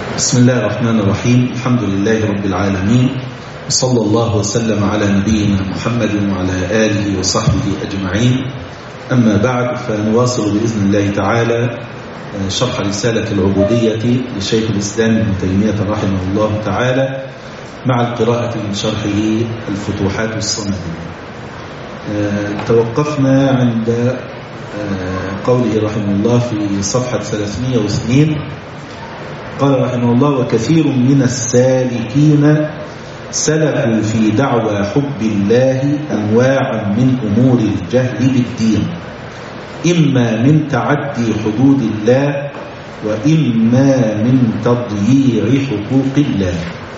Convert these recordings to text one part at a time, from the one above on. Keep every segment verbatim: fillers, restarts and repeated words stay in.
بسم الله الرحمن الرحيم. الحمد لله رب العالمين، وصلى الله وسلم على نبينا محمد وعلى آله وصحبه أجمعين. أما بعد، فنواصل بإذن الله تعالى شرح رسالة العبودية لشيخ الإسلام ابن تيمية رحمه الله تعالى مع القراءة من شرحه الفتوحات الصمدية. توقفنا عند قوله رحمه الله في صفحة ثلاثمائة واثنين. قال رحمه الله: وكثير من السالكين سلكوا في دعوى حب الله أنواعا من أمور الجهل بالدين، إما من تعدي حدود الله وإما من تضييع حقوق الله.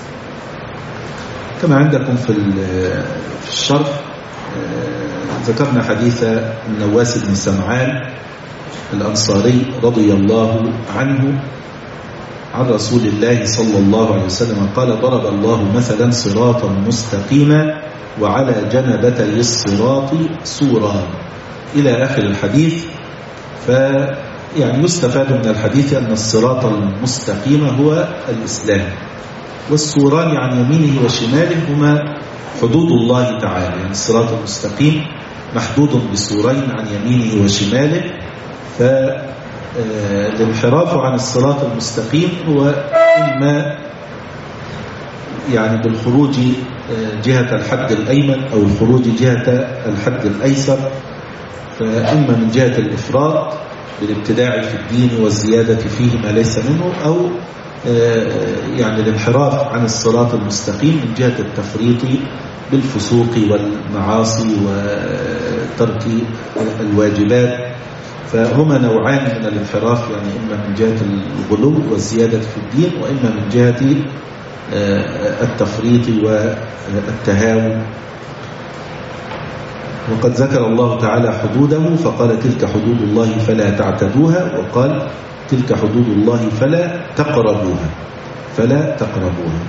كما عندكم في الشرح ذكرنا حديث النواس بن سمعان الأنصاري رضي الله عنه عن رسول الله صلى الله عليه وسلم قال: ضرب الله مثلا صراطا مستقيما وعلى جنبتي الصراط سوران، إلى آخر الحديث. فيعني يستفاد من الحديث أن الصراط المستقيم هو الإسلام، والسوران عن يمينه وشماله هما حدود الله تعالى. يعني الصراط المستقيم محدود بسورين عن يمينه وشماله، ف الانحراف عن الصراط المستقيم هو إما يعني بالخروج جهة الحد الأيمن أو الخروج جهة الحد الأيسر، فإما من جهة الإفراط بالابتداع في الدين والزيادة فيه ما ليس منه، أو يعني الانحراف عن الصراط المستقيم من جهة التفريط بالفسوق والمعاصي وترك الواجبات. فهما نوعان من الانحراف، يعني إما من جهة الغلو والزيادة في الدين، وإما من جهة التفريط والتهاون. وقد ذكر الله تعالى حدوده فقال: تلك حدود الله فلا تعتدوها، وقال: تلك حدود الله فلا تقربوها فلا تقربوها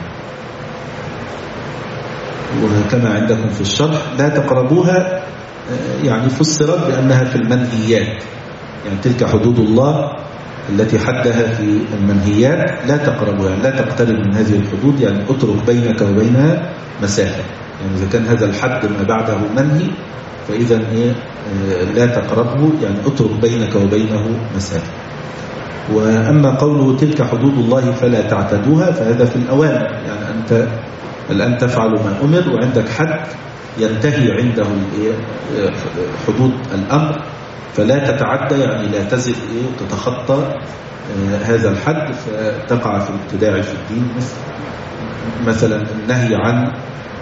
وكما عندكم في الشرح لا تقربوها يعني فسرت بأنها في المنهيات، يعني تلك حدود الله التي حدها في المنهيات لا تقربها، لا تقترب من هذه الحدود، يعني اترك بينك وبينها مسافة. يعني إذا كان هذا الحد ما بعده منهي فإذا إيه لا تقربه، يعني اترك بينك وبينه مسافة. وأما قوله تلك حدود الله فلا تعتدوها فهذا في الأوامر، يعني أنت الآن تفعل ما أمر وعندك حد ينتهي عنده حدود الأمر، فلا تتعدى، يعني لا تزل تتخطى هذا الحد فتقع في الابتداع في الدين. مثلا النهي عن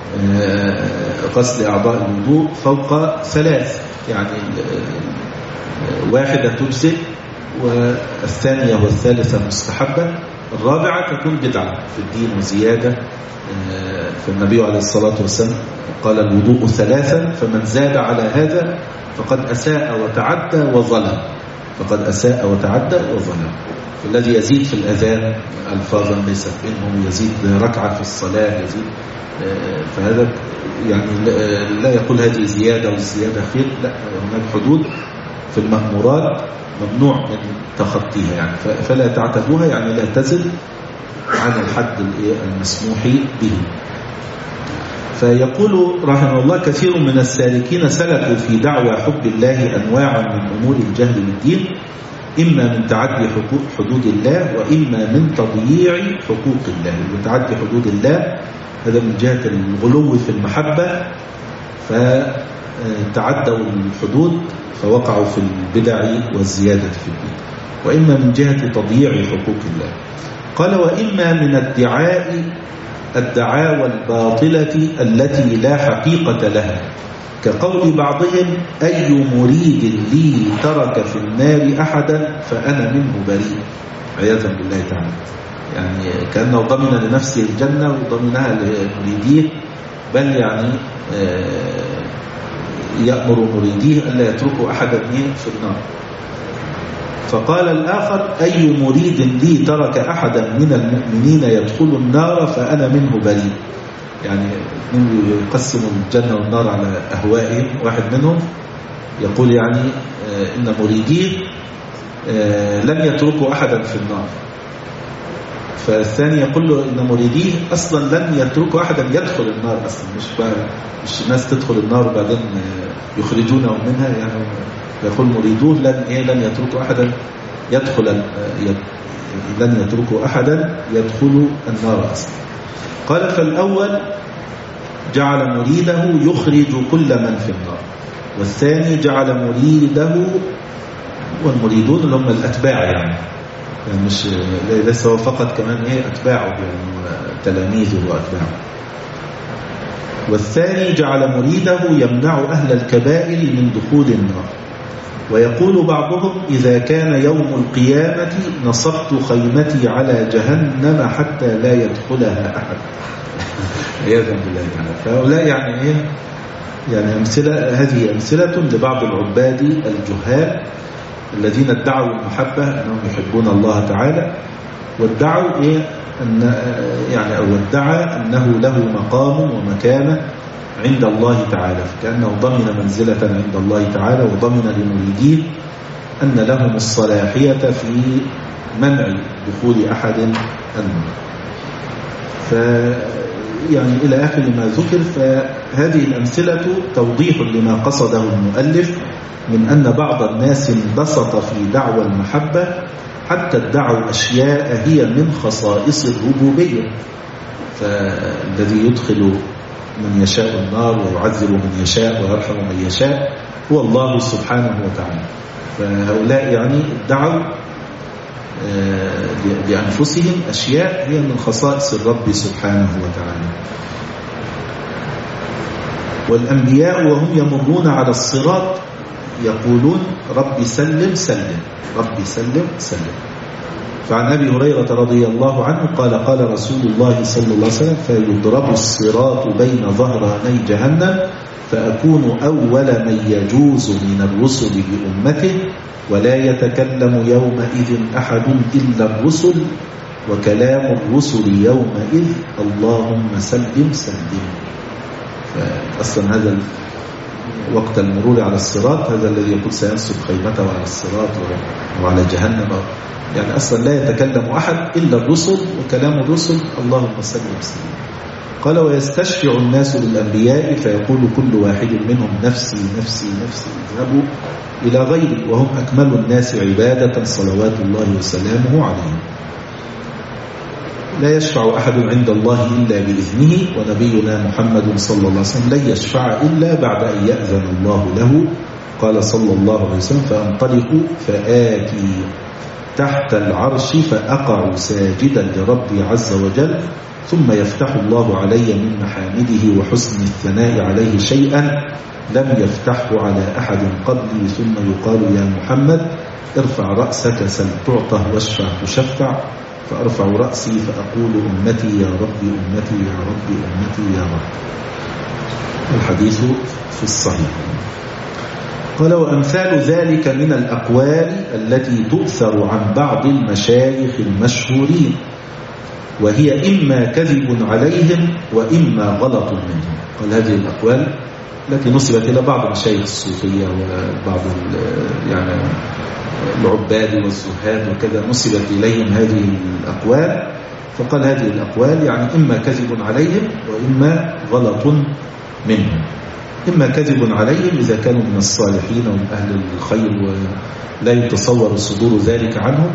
غسل أعضاء الوضوء فوق ثلاث، يعني واحدة تجزئ والثانية والثالثة مستحبة، الرابعة تكون بدعة في الدين وزيادة. فالنبي عليه الصلاة والسلام قال: الوضوء ثلاثا فمن زاد على هذا فقد أساء وتعدى وظلم فقد أساء وتعدى وظلم. الذي يزيد في الأذان ألفاظا ليست منهم، يزيد ركعة في الصلاة، يزيد، فهذا يعني لا يقول هذه زيادة والزيادة خير، لا، هناك حدود في المأمورات ممنوع من تخطيها، يعني فلا تعتدوها، يعني لا تزل عن الحد المسموح به. فيقول رحمه الله: كثير من السالكين سلكوا في دعوى حب الله أنواعا من أمور الجهل بالدين، إما من تعدي حدود الله وإما من تضييع حقوق الله. وتعدي حدود الله هذا من جهة الغلو في المحبة، فتعدوا الحدود فوقعوا في البدع والزيادة في الدين، وإما من جهة تضييع حقوق الله. قال: وإما من الدعاء الدعاوى الباطلة التي لا حقيقة لها، كقول بعضهم: أي مريد لي ترك في النار أحدا فأنا منه بريء، عياذا بالله تعالى. يعني كأنه ضمن لنفسه الجنة وضمنها لمريديه، بل يعني يأمر مريديه ألا يتركوا أحدا في النار. فقال الآخر: أي مريد لي ترك أحدا من المؤمنين يدخل النار فأنا منه بريء. يعني يقسم الجنة والنار على أهوائهم، واحد منهم يقول يعني إن مريديه لن يتركوا أحدا في النار، فالثاني يقول له إن مريديه أصلا لن يتركوا أحدا يدخل النار أصلا، مش بقى مش الناس تدخل النار وبعدين يخرجونه منها، يعني يقول مريدوه لن إيه لن يتركوا أحدا يدخل لن يتركوا أحدا يدخل النار أصلا. قال فالأول جعل مريده يخرج كل من في النار، والثاني جعل مريده والمريدون اللي هم الأتباع يعني, يعني مش ليس هو فقط كمان إيه أتباعه يعني تلاميذه وأتباعه. والثاني جعل مريده يمنع أهل الكبائر من دخول النار. ويقول بعضهم إذا كان يوم القيامة نصبت خيمتي على جهنم حتى لا يدخلها أحد. عياذا بالله تعالى. فهؤلاء يعني إيه يعني أمثلة، هذه أمثلة لبعض العباد الجهال الذين ادعوا المحبة أنهم يحبون الله تعالى، وادعوا إيه أن يعني أو ادعى أنه له مقام ومكانة عند الله تعالى، فكأنه ضمن منزلة عند الله تعالى وضمن لمريديه أن لهم الصلاحية في منع دخول أحد النار. ف يعني إلى آخر ما ذكر. فهذه الأمثلة توضيح لما قصده المؤلف من أن بعض الناس انبسط في دعوى المحبة حتى ادعوا أشياء هي من خصائص الربوبية، فالذي يدخل من يشاء النار ويعذب من يشاء ويرحم من يشاء هو الله سبحانه وتعالى. فهؤلاء يعني ادعوا لأنفسهم أشياء هي من خصائص الرب سبحانه وتعالى. والأنبياء وهم يمرون على الصراط يقولون ربي سلم سلم ربي سلم سلم. فعن أبي هريرة رضي الله عنه قال قال رسول الله صلى الله عليه وسلم فيضرب الصراط بين ظهراني جهنم فأكون أول من يجوز من الرسل بأمته ولا يتكلم يومئذ أحد إلا الرسل وكلام الرسل يومئذ اللهم سلم سلم. فأصلا هذا وقت المرور على الصراط هذا الذي يقول سينصب خيمته على الصراط وعلى جهنم، يعني أصلا لا يتكلم أحد إلا الرسل وكلام الرسل اللهم سلم سلم. قال ويستشفع الناس للأنبياء فيقول كل واحد منهم نفسي نفسي نفسي اذهبوا إلى غيري وهم أكمل الناس عبادة صلوات الله وسلامه عليهم. لا يشفع أحد عند الله إلا بإذنه ونبينا محمد صلى الله عليه وسلم لن يشفع إلا بعد أن يأذن الله له. قال صلى الله عليه وسلم فأنطلق فآتي تحت العرش فأقع ساجدا لربي عز وجل ثم يفتح الله علي من محامده وحسن الثناء عليه شيئا لم يفتحه على أحد قبلي ثم يقال يا محمد ارفع رأسك سل تعطه واشفع تشفع فأرفع رأسي فأقول أمتي يا ربي أمتي يا ربي أمتي يا رب. الحديث في الصحيح. قال وأمثال ذلك من الأقوال التي تؤثر عن بعض المشايخ المشهورين وهي إما كذب عليهم وإما غلط منهم. قال هذه الأقوال التي نسبت إلى بعض مشايخ الصوفية وبعض يعني العباد والزهاد وكذا نسبت إليهم هذه الأقوال. فقال هذه الأقوال يعني إما كذب عليهم وإما غلط منهم. إما كذب عليهم إذا كانوا من الصالحين ومن أهل الخير ولا يتصور صدور ذلك عنهم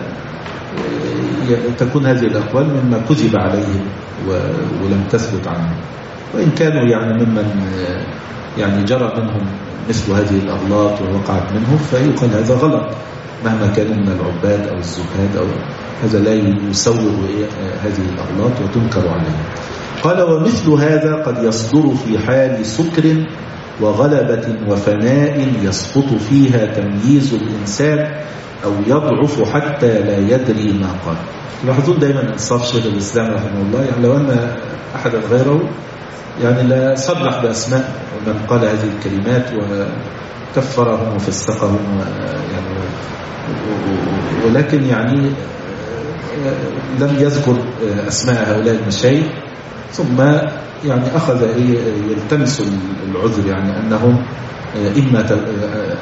فتكون هذه الأقوال مما كذب عليهم ولم تثبت عنهم. وإن كانوا يعني ممن يعني جرى منهم مثل هذه الأغلاط ووقعت منهم فيقال هذا غلط مهما كانوا من العباد أو الزهاد أو هذا لا يسوغ هذه الأغلاط وتنكر عليهم. قال ومثل هذا قد يصدر في حال سكر وغلبة وفناء يسقط فيها تمييز الإنسان أو يضعف حتى لا يدري ما قال. تلاحظون دائما إنصاف شيخ الإسلام رحمه الله، يعني لو أن أحدا غيره يعني لا صرح بأسماء من قال هذه الكلمات وكفرهم وفسقهم يعني ولكن يعني لم يذكر أسماء هؤلاء المشايخ ثم يعني أخذ يلتمس العذر يعني أنهم إما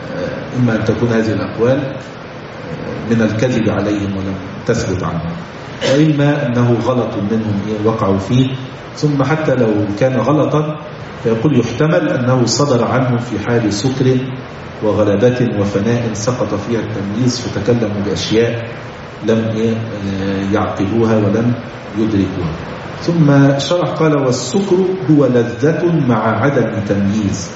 إما أن تكون هذه الأقوال من الكذب عليهم ولم تثبت عنهم. وإما أنه غلط منهم وقعوا فيه. ثم حتى لو كان غلطا فيقول يحتمل أنه صدر عنه في حال سكر وغلبة وفناء سقط فيها التمييز فتكلموا بأشياء لم يعقلوها ولم يدركوها. ثم شرح قال والسكر هو لذة مع عدم تمييز،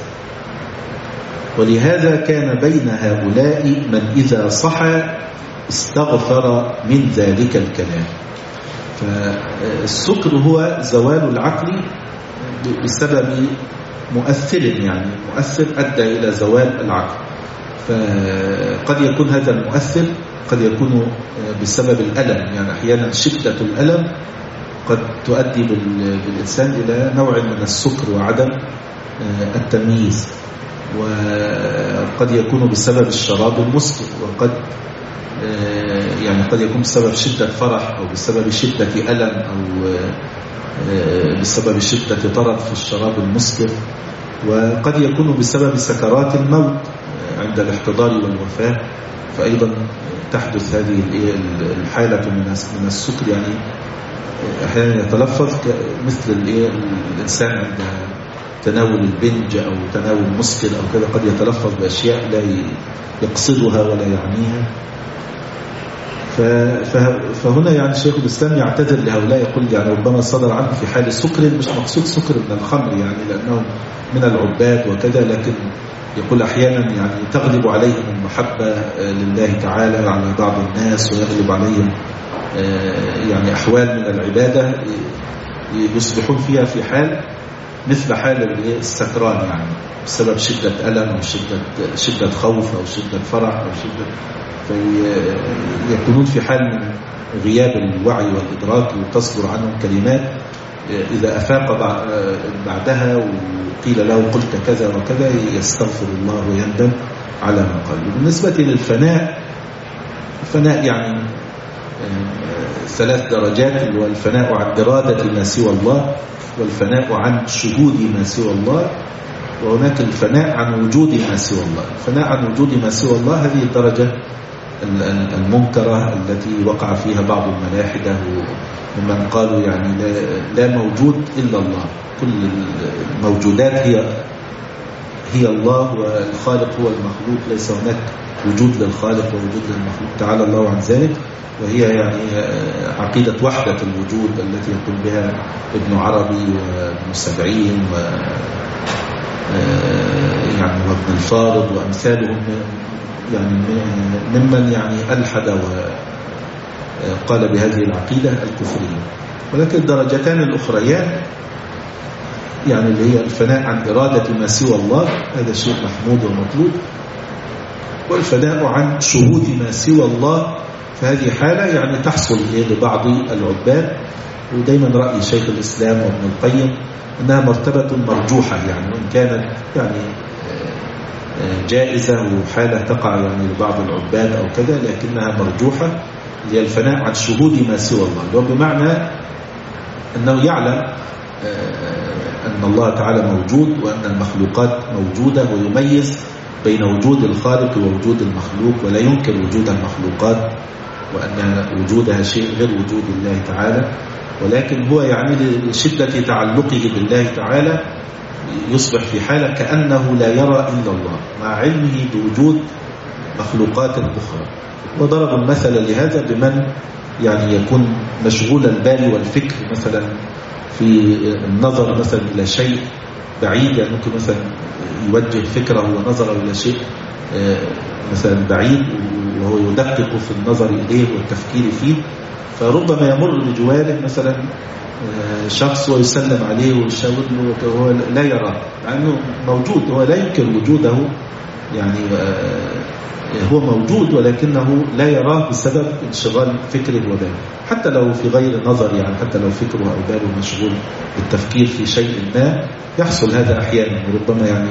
ولهذا كان بين هؤلاء من إذا صحى استغفر من ذلك الكلام. فالسكر هو زوال العقل بسبب مؤثر، يعني مؤثر أدى إلى زوال العقل. فقد يكون هذا المؤثر قد يكون بسبب الألم، يعني أحيانا شدة الألم قد تؤدي بالإنسان إلى نوع من السكر وعدم التمييز، وقد يكون بسبب الشراب المسكر، وقد يعني قد يكون بسبب شدة فرح أو بسبب شدة ألم أو بسبب شدة طرب في الشراب المسكر، وقد يكون بسبب سكرات الموت عند الاحتضار والوفاة، فأيضا تحدث هذه الحالة من السكر. يعني أحيانا يتلفظ مثل الإنسان عند تناول البنج أو تناول مسكر أو كذا قد يتلفظ بأشياء لا يقصدها ولا يعنيها. فهنا يعني شيخ الإسلام يعتذر لهؤلاء، يقول يعني ربما صدر عنه في حال سكر، مش مقصود سكر من الخمر يعني لأنهم من العباد وكذا، لكن يقول أحيانا يعني تغلب عليهم المحبة لله تعالى على بعض الناس، ويغلب عليهم يعني أحوال من العبادة يصبحون فيها في حال مثل حال السكران، يعني بسبب شدة ألم أو شدة, شدة خوف أو شدة فرح أو شدة، فيكونون في حال من غياب الوعي والإدراك، وتصدر عنهم كلمات إذا أفاق بعدها وقيل له قلت كذا وكذا يستغفر الله ويندم على ما قال. بالنسبة للفناء، الفناء يعني ثلاث درجات، والفناء عن إرادة ما سوى الله، والفناء عن شهود ما سوى الله، وهناك الفناء عن وجود ما سوى الله. الفناء عن وجود ما سوى الله هذه الدرجة المنكرة التي وقع فيها بعض الملاحدة ومن قالوا يعني لا, لا موجود إلا الله، كل الموجودات هي هي الله، والخالق هو المخلوق، ليس هناك وجود للخالق ووجود للمخلوق، تعالى الله عن ذلك. وهي يعني عقيدة وحدة الوجود التي يقول بها ابن عربي وابن سبعين و يعني وابن الفارض وأمثالهم، يعني ممن يعني ألحد وقال بهذه العقيدة الكفرية. ولكن الدرجتان الأخريان يعني اللي هي الفناء عن إرادة ما سوى الله، هذا شيء محمود ومطلوب، والفناء عن شهود ما سوى الله، فهذه حالة يعني تحصل لبعض العباد. ودايما رأي شيخ الإسلام وابن القيم أنها مرتبة مرجوحة، يعني وإن كانت يعني جائزة وحالة تقع يعني لبعض العباد أو كذا، لكنها مرجوحة، هي الفناء عن شهود ما سوى الله، وبمعنى أنه يعلم أن الله تعالى موجود وأن المخلوقات موجودة، ويميز بين وجود الخالق ووجود المخلوق، ولا ينكر وجود المخلوقات وأن وجودها شيء غير وجود الله تعالى، ولكن هو يعني لشدة تعلقه بالله تعالى يصبح في حالة كأنه لا يرى إلا الله مع علمه بوجود مخلوقات أخرى. وضرب المثل لهذا بمن يعني يكون مشغول البال والفكر مثلا في النظر مثلا إلى شيء بعيد، يعني ممكن مثلا يوجه فكره ونظره إلى شيء مثلا بعيد وهو يدقق في النظر إليه والتفكير فيه، فربما يمر بجواره مثلا شخص ويسلم عليه ويشاور له وهو لا يراه، مع أنه موجود، هو لا ينكر وجوده، يعني هو موجود ولكنه لا يراه بسبب انشغال فكره وباله، حتى لو في غير نظر، يعني حتى لو فكره أو باله مشغول بالتفكير في شيء ما يحصل هذا أحيانا. وربما يعني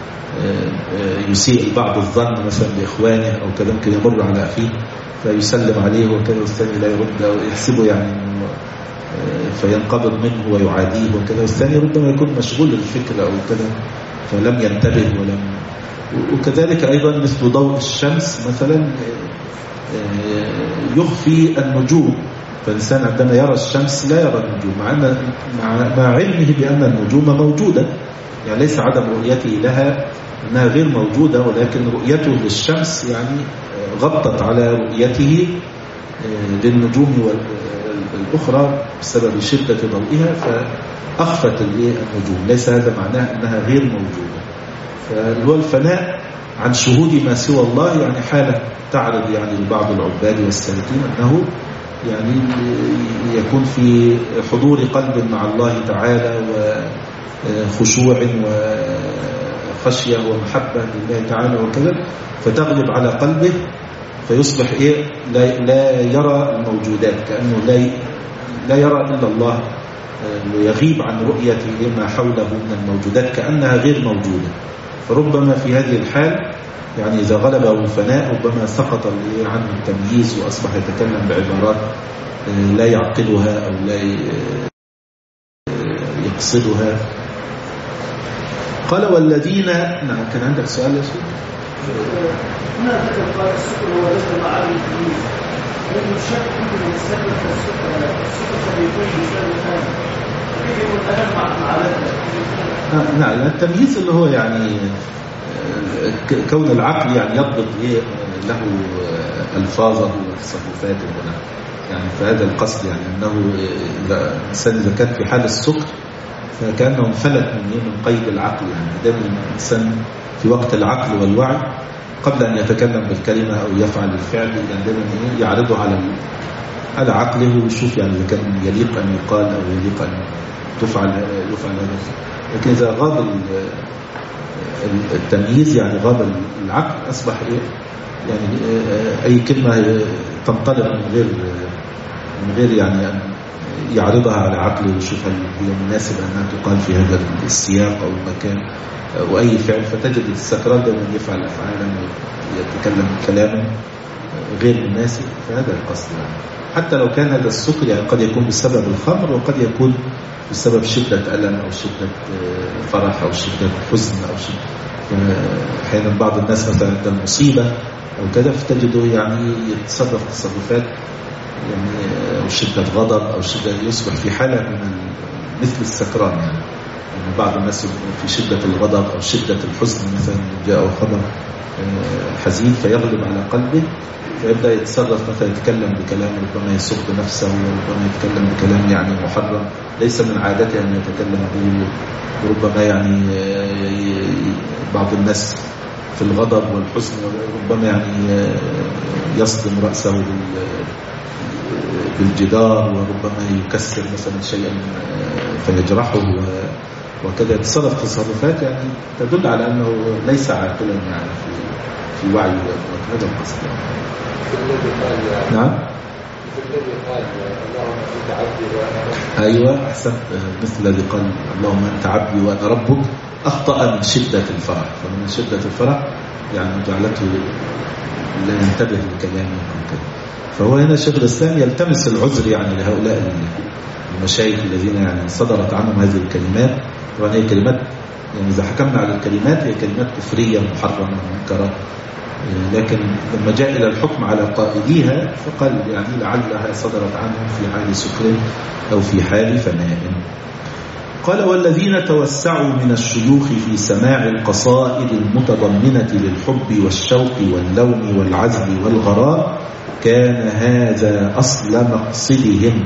يسيء بعض الظن مثلا لإخوانه أو كذا، ممكن يمر على أخيه فيسلم عليه وكذا والثاني لا يرد أو يحسبه يعني فينقبض منه ويعاديه وكذا، والثاني ربما يكون مشغول الفكر أو كذا فلم ينتبه ولم. وكذلك أيضا مثل ضوء الشمس مثلا يخفي النجوم، فالإنسان عندما يرى الشمس لا يرى النجوم، مع, أن مع, مع علمه بأن النجوم موجودة، يعني ليس عدم رؤيته لها أنها غير موجودة، ولكن رؤيته للشمس يعني غطت على رؤيته للنجوم الأخرى بسبب شدة ضوئها فأخفت النجوم. ليس هذا معناه أنها غير موجودة. فهو الفناء عن شهود ما سوى الله يعني حالة تعرض يعني لبعض العباد والسالكين أنه يعني يكون في حضور قلب مع الله تعالى وخشوع وخشية ومحبة لله تعالى وكذا، فتغلب على قلبه فيصبح إيه لا, لا يرى الموجودات، كأنه لا لا يرى إلا الله، ويغيب عن رؤيته ما حوله من الموجودات كأنها غير موجودة. فربما في هذه الحال يعني إذا غلبه الفناء ربما سقط عنه التمييز وأصبح يتكلم بعبارات لا يعقلها أو لا يقصدها. قال والذين، نعم كان عندك سؤال يا شيخ؟ هنا ذكر قال السكر هو ليس معاني التمييز، لأنه الشك يمكن أن يستخدم السكر السكر يكون بسبب ثاني، كيف يكون ألم مع معلقة؟ نعم التمييز اللي هو يعني كون العقل يعني يضبط إيه له ألفاظه وتصرفاته هنا، يعني فهذا القصد يعني أنه إذا الإنسان إذا كان في حال السكر فكأنه انفلت من من قيد العقل، يعني دائما الإنسان في وقت العقل والوعي قبل أن يتكلم بالكلمة أو يفعل الفعل يعني دائما يعرضه على على عقله ويشوف يعني إذا كان يليق أن يقال أو يليق أن تفعل يفعل هذا. لكن إذا غاب التمييز يعني غاب العقل أصبح إيه يعني أي كلمة تنطلق من غير من غير يعني أن يعرضها على عقله ويشوف هل هي مناسب أنها تقال في هذا السياق أو المكان أو أي فعل، فتجد السكران دائما يفعل أفعالا ويتكلم كلاما غير مناسب. فهذا القصد يعني. حتى لو كان هذا السكر يعني قد يكون بسبب الخمر وقد يكون بسبب شدة ألم أو شدة فرح أو شدة حزن أو شدة أحيانا بعض الناس مثلا عند المصيبة أو كذا فتجده يعني يتصرف تصرفات يعني أو شدة غضب أو شدة يصبح في حالة من مثل السكران يعني. يعني بعض الناس في شدة الغضب أو شدة الحزن مثلا جاء خبر حزين فيغلب على قلبه فيبدأ يتصرف مثلا يتكلم بكلام ربما يسب نفسه وربما يتكلم بكلام يعني محرم ليس من عادته أن يتكلم به. وربما يعني بعض الناس في الغضب والحزن ربما يعني يصدم رأسه بالجدار وربما يكسر مثلا شيئا فيجرحه وكذا يتصرف تصرفات يعني تدل على أنه ليس عاقلا يعني في في وعي هذا القصد يعني. نعم أيوة أحسن مثل الذي قال اللهم أنت عبدي وأنا ربك أخطأ من شدة الفرح، فمن شدة الفرح يعني جعلته لا ينتبه لكلامه كذا. فهو هنا شيخ الإسلام يلتمس العذر يعني لهؤلاء المشايخ الذين يعني صدرت عنهم هذه الكلمات. طبعا هي كلمات يعني إذا حكمنا على الكلمات هي كلمات كفرية محرمة منكرة، لكن لما جاء إلى الحكم على قائديها فقال يعني لعلها صدرت عنهم في حال سكر أو في حال فناء. قال والذين توسعوا من الشيوخ في سماع القصائد المتضمنة للحب والشوق واللوم والعزم والغرام كان هذا أصل مقصدهم.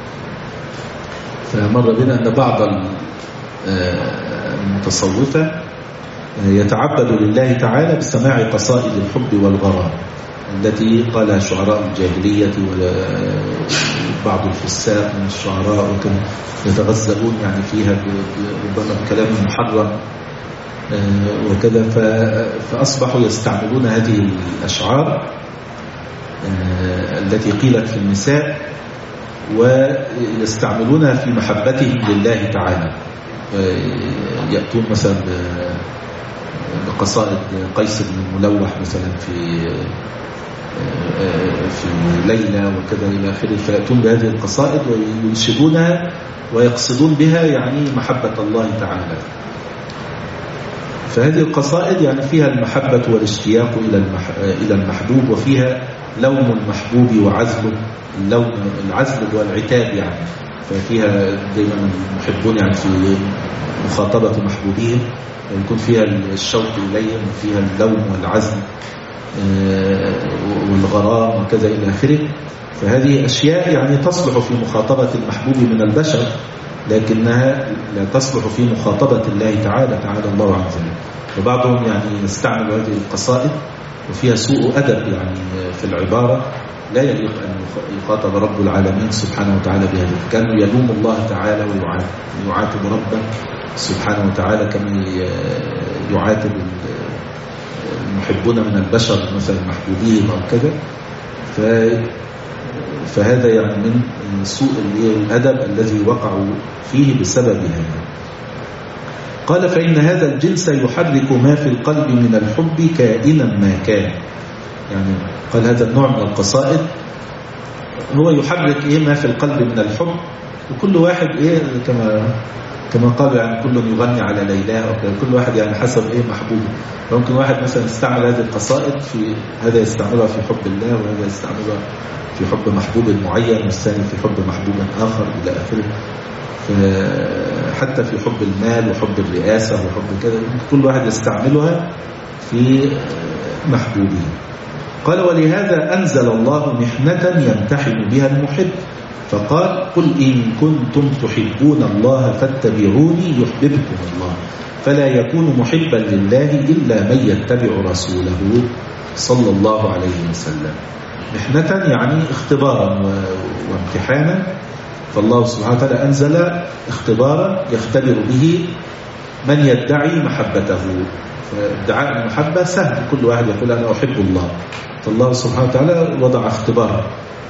فمر بنا أن بعض المتصوفة يتعبد لله تعالى بسماع قصائد الحب والغرام التي قالها شعراء الجاهلية وبعض الفساق من الشعراء وكانوا يتغزلون يعني فيها ربما بكلام محرم وكذا. فأصبحوا يستعملون هذه الأشعار التي قيلت في النساء ويستعملونها في محبتهم لله تعالى. يأتون مثلا بقصائد قيس بن الملوح مثلا في في ليلى وكذا إلى آخره، فيأتون بهذه القصائد وينشدونها ويقصدون بها يعني محبة الله تعالى. فهذه القصائد يعني فيها المحبة والاشتياق إلى إلى المحبوب، وفيها لوم المحبوب وعزله. اللوم العزل والعتاب يعني، ففيها دائما المحبون يعني في مخاطبة محبوبهم يكون فيها الشوق إليهم، وفيها اللوم والعزل والغرام وكذا إلى آخره. فهذه أشياء يعني تصلح في مخاطبة المحبوب من البشر، لكنها لا تصلح في مخاطبة الله تعالى تعالى الله عز وجل. وبعضهم يعني يستعمل هذه القصائد وفيها سوء أدب يعني في العبارة، لا يليق أن يخاطب رب العالمين سبحانه وتعالى بهذا. كانوا يلوم الله تعالى ويعاتب ربه سبحانه وتعالى كما يعاتب المحبون من البشر مثلا محبوبيهم أو كذا. فهذا يعني من سوء الأدب الذي وقعوا فيه بسبب هذا. قال فإن هذا الجنس يحرك ما في القلب من الحب كائنا ما كان. يعني قال هذا النوع من القصائد هو يحرك إيه ما في القلب من الحب، وكل واحد إيه كما كما قال يعني كل يغني على ليلى، كل واحد يعني حسب إيه محبوبه. ممكن واحد مثلا يستعمل هذه القصائد في هذا يستعملها في حب الله، وهذا يستعملها في حب محبوب معين، والثاني في حب محبوب آخر إلى آخره. حتى في حب المال وحب الرئاسة وحب كذا، كل واحد يستعملها في محبوبه. قال ولهذا أنزل الله محنة يمتحن بها المحب، فقال قل إن كنتم تحبون الله فاتبعوني يحببكم الله، فلا يكون محبا لله إلا من يتبع رسوله صلى الله عليه وسلم. محنة يعني اختبارا وامتحانا، فالله سبحانه وتعالى أنزل اختبارا يختبر به من يدعي محبته. فادعاء المحبة سهل، كل واحد يقول أنا أحب الله، فالله سبحانه وتعالى وضع اختبارا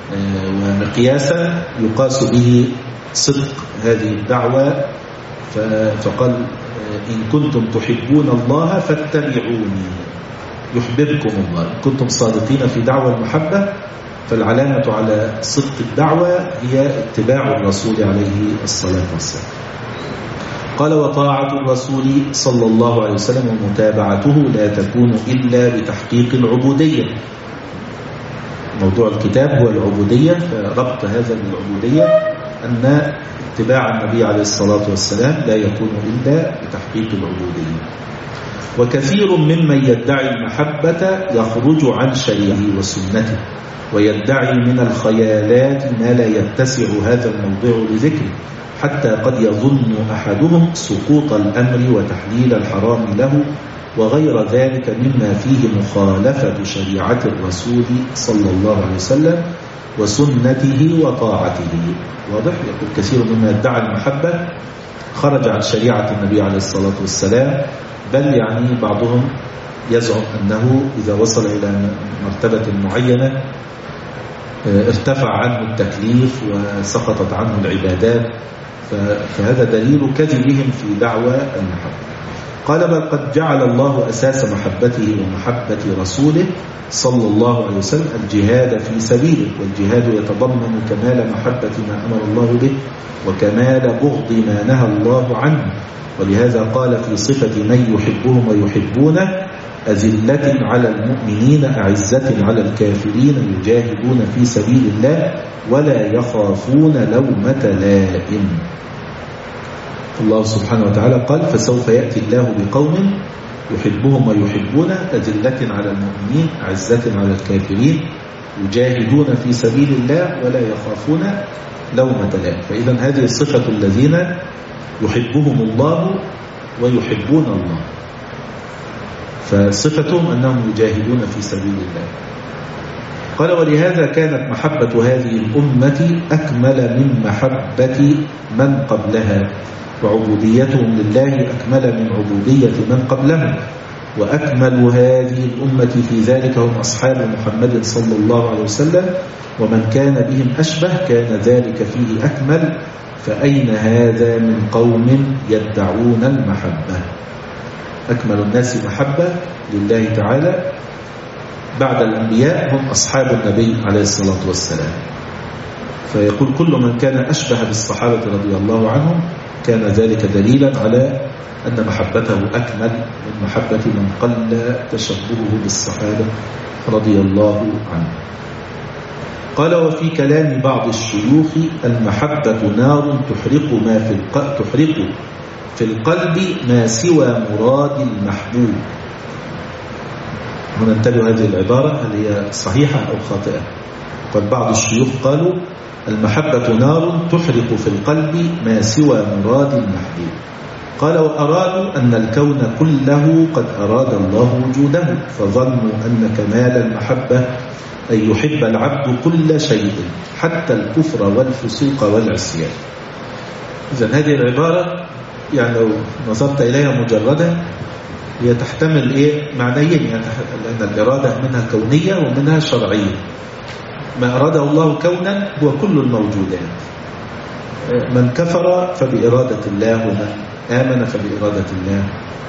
ومقياسا يقاس به صدق هذه الدعوة. فقال إن كنتم تحبون الله فاتبعوني يحببكم الله. إن كنتم صادقين في دعوة المحبة فالعلامة على صدق الدعوة هي اتباع الرسول عليه الصلاة والسلام. قال وطاعة الرسول صلى الله عليه وسلم ومتابعته لا تكون إلا بتحقيق العبودية. موضوع الكتاب هو العبودية، فربط هذا بالعبودية أن اتباع النبي عليه الصلاة والسلام لا يكون إلا بتحقيق العبودية. وكثير ممن يدعي المحبة يخرج عن شريعه وسنته، ويدعي من الخيالات ما لا يتسع هذا الموضوع لذكره، حتى قد يظن أحدهم سقوط الأمر وتحليل الحرام له وغير ذلك مما فيه مخالفة شريعة الرسول صلى الله عليه وسلم وسنته وطاعته. واضح؟ يقول كثير مما يدعي المحبة خرج عن شريعة النبي عليه الصلاة والسلام، بل يعني بعضهم يزعم أنه إذا وصل إلى مرتبة معينة ارتفع عنه التكليف وسقطت عنه العبادات، فهذا دليل كذبهم في دعوى المحبة. قال بل قد جعل الله أساس محبته ومحبة رسوله صلى الله عليه وسلم الجهاد في سبيله، والجهاد يتضمن كمال محبة ما أمر الله به وكمال بغض ما نهى الله عنه. ولهذا قال في صفة من يحبهم ويحبونه أذلة على المؤمنين أعزة على الكافرين يجاهدون في سبيل الله ولا يخافون لومة لائم. الله سبحانه وتعالى قال فسوف يأتي الله بقوم يحبهم ويحبونه أذلة على المؤمنين أعزة على الكافرين يجاهدون في سبيل الله ولا يخافون لومة لائم. فإذا هذه صفة الذين يحبهم الله ويحبون الله، فصفتهم أنهم يجاهدون في سبيل الله. قال ولهذا كانت محبة هذه الأمة أكمل من محبة من قبلها، وعبوديتهم لله أكمل من عبودية من قبلهم، وأكمل هذه الأمة في ذلك هم أصحاب محمد صلى الله عليه وسلم، ومن كان بهم أشبه كان ذلك فيه أكمل. فأين هذا من قوم يدعون المحبة؟ أكمل الناس محبة لله تعالى بعد الأنبياء هم أصحاب النبي عليه الصلاة والسلام. فيقول كل من كان أشبه بالصحابة رضي الله عنهم كان ذلك دليلا على أن محبته أكمل من محبة من قل تشبهه بالصحابة رضي الله عنه. قال وفي كلام بعض الشيوخ المحبة نار تحرق ما في القلب تحرق في القلب ما سوى مراد المحبوب. هنا انتبهوا هذه العبارة هل هي صحيحة أو خاطئة؟ قال بعض الشيوخ قالوا المحبة نار تحرق في القلب ما سوى مراد المحبوب. قال وأرادوا أن الكون كله قد أراد الله وجوده فظنوا أن كمال المحبة أن يحب العبد كل شيء حتى الكفر والفسوق والعصيان. إذن هذه العبارة يعني لو نظرت إليها مجردة هي تحتمل إيه معنيين، يعني لأن الإرادة منها كونية ومنها شرعية. ما أراده الله كونا هو كل الموجودات، من كفر فبإرادة الله ومن آمن فبإرادة الله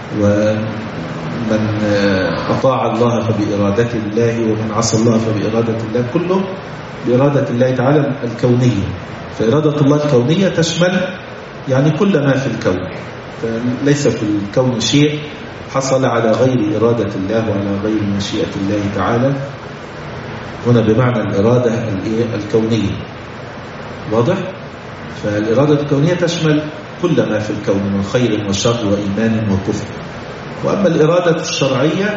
ومن أطاع الله فبإرادة الله ومن عصى الله فبإرادة الله، كله بإرادة الله تعالى الكونية. فإرادة الله الكونية تشمل يعني كل ما في الكون، فليس في الكون شيء حصل على غير إرادة الله وعلى غير مشيئة الله تعالى، هنا بمعنى الإرادة الكونية. واضح؟ فالإرادة الكونية تشمل كل ما في الكون من خير وشر وإيمان وكفر. وأما الإرادة الشرعية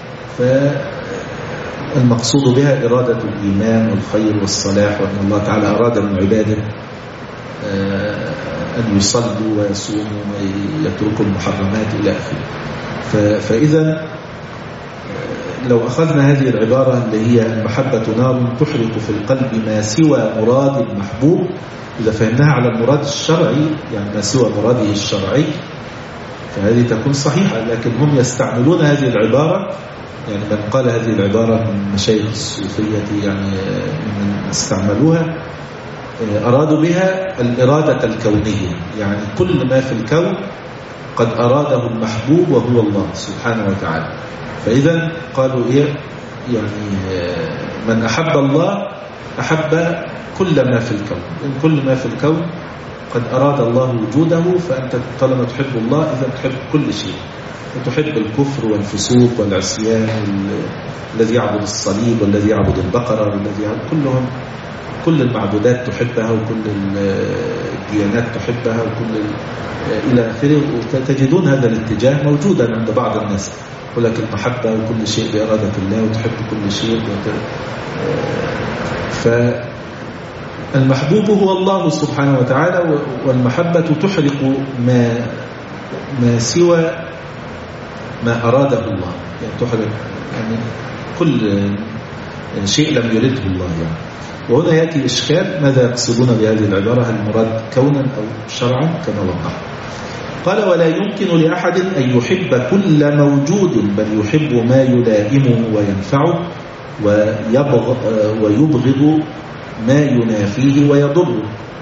فالمقصود بها إرادة الإيمان والخير والصلاح، وأن الله تعالى أراد من عباده أن يصلوا ويصوموا ويتركوا المحرمات إلى آخره. فإذا لو أخذنا هذه العبارة اللي هي المحبة نار تحرق في القلب ما سوى مراد المحبوب، إذا فهمناها على المراد الشرعي يعني ما سوى مراده الشرعي فهذه تكون صحيحة. لكن هم يستعملون هذه العبارة، يعني من قال هذه العبارة من مشايخ الصوفية يعني من استعملوها أرادوا بها الإرادة الكونية، يعني كل ما في الكون قد أراده المحبوب وهو الله سبحانه وتعالى. فإذا قالوا إيه يعني من أحب الله أحب كل ما في الكون، إن كل ما في الكون قد أراد الله وجوده، فأنت طالما تحب الله إذا تحب كل شيء، وتحب الكفر والفسوق والعصيان والذي يعبد الصليب والذي يعبد البقرة والذي يعبد كلهم، كل المعبودات تحبها وكل الديانات تحبها وكل إلى آخره. وتجدون هذا الاتجاه موجودا عند بعض الناس، ولكن المحبة وكل شيء بإرادة الله وتحب كل شيء. فالمحبوب هو الله سبحانه وتعالى، والمحبة تحرق ما ما سوى ما أراده الله، يعني تحرق يعني كل شيء لم يرده الله يعني. وهنا يأتي إشكال ماذا يقصدون بهذه العبارة، هل المراد كونا أو شرعا كما وضح. قال ولا يمكن لأحد أن يحب كل موجود، بل يحب ما يلائمه وينفعه ويبغض, ويبغض ما ينافيه ويضره.